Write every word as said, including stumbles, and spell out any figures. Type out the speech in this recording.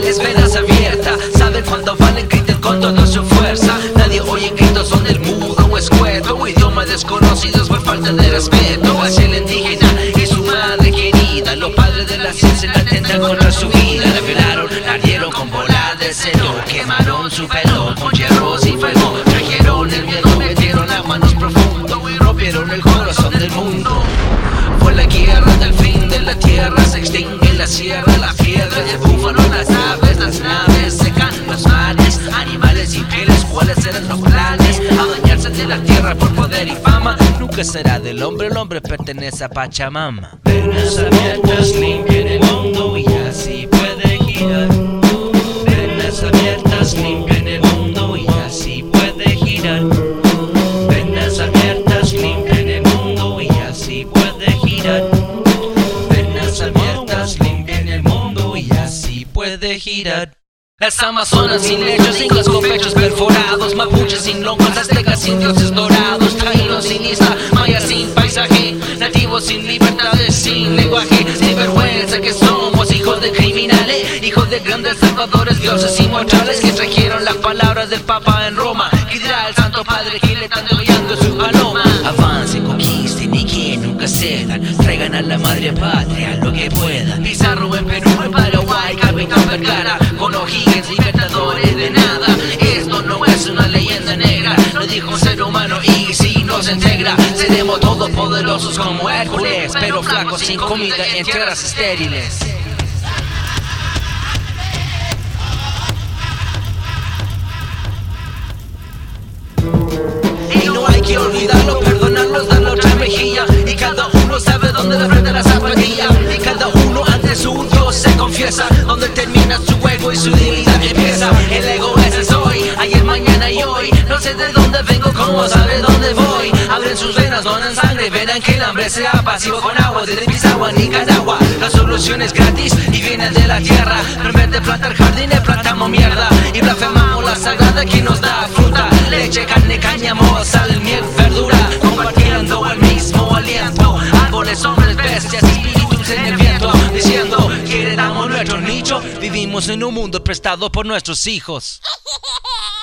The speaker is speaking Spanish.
tienes venas abiertas. Saben cuando valen, griten con toda su fuerza. Nadie oye gritos, son el mudo o escueto. Idioma desconocidos por falta de respeto hacia el indígena y su madre querida. Los padres de la ciencia la intentan contra su vida. La violaron, la ardieron con bola de celo. Quemaron su pelo con hierros y fuego. Trajeron el miedo, metieron las manos profundo y rompieron el corazón del mundo. Fue la guerra del fin de la tierra, se extingue la sierra, la piedra, el búfalo, las aves, las naves, secan los mares, animales y pieles. ¿Cuáles eran los planes? Adueñarse de la tierra por poder y fama. Nunca será del hombre, el hombre pertenece a Pachamama. Venas abiertas limpian el mundo y así puede girar. Venas abiertas limpian el mundo y así puede girar. Venas abiertas limpian el mundo y así puede girar. Venas abiertas limpian el mundo y así puede girar. Las amazonas sin lechos, incas con pechos perforados, mapuches sin longos, aztecas sin dioses dorados, taínos sin isla, mayas sin paisaje, nativos sin libertades, sin lenguaje, sin vergüenza que somos hijos de criminales, hijos de grandes salvadores, dioses inmortales que trajeron las palabras del Papa en Roma, que dirá el Santo Padre que le están degollando su paloma. Avancen, conquisten y que nunca cedan, traigan a la madre patria lo que puedan. Pizarro en Perú, en Paraguay, Capitán Vergara, con O'Higgins, libertadores de nada. Esto no es una leyenda negra, lo dijo un ser humano y si nos integra, seremos todos poderosos como Hércules, pero flacos sin comida en tierras estériles. Y no hay que olvidarlo, perdonarlos, darle otra mejilla. Y cada uno sabe dónde le prende la zapatilla. Y cada uno ante su Dios se confiesa. Donde termina su ego y su dignidad empieza. El ego es el soy, ayer, mañana y hoy. No sé de dónde vengo, cómo sabe dónde voy. Abren sus venas, donan sangre, verán que el hambre sea pasivo con agua. Desde Pisagua, Nicaragua, la solución es gratis y viene de la tierra. Pero en vez de plantar jardines, plantamos mierda. Y blasfemamos la sagrada que nos da fruta, leche, carne, cáñamo, sal, miel, verdura, compartiendo el mismo aliento. Árboles, hombres, bestias, espíritus en el viento, diciendo que heredamos nuestro nicho. Vivimos en un mundo prestado por nuestros hijos.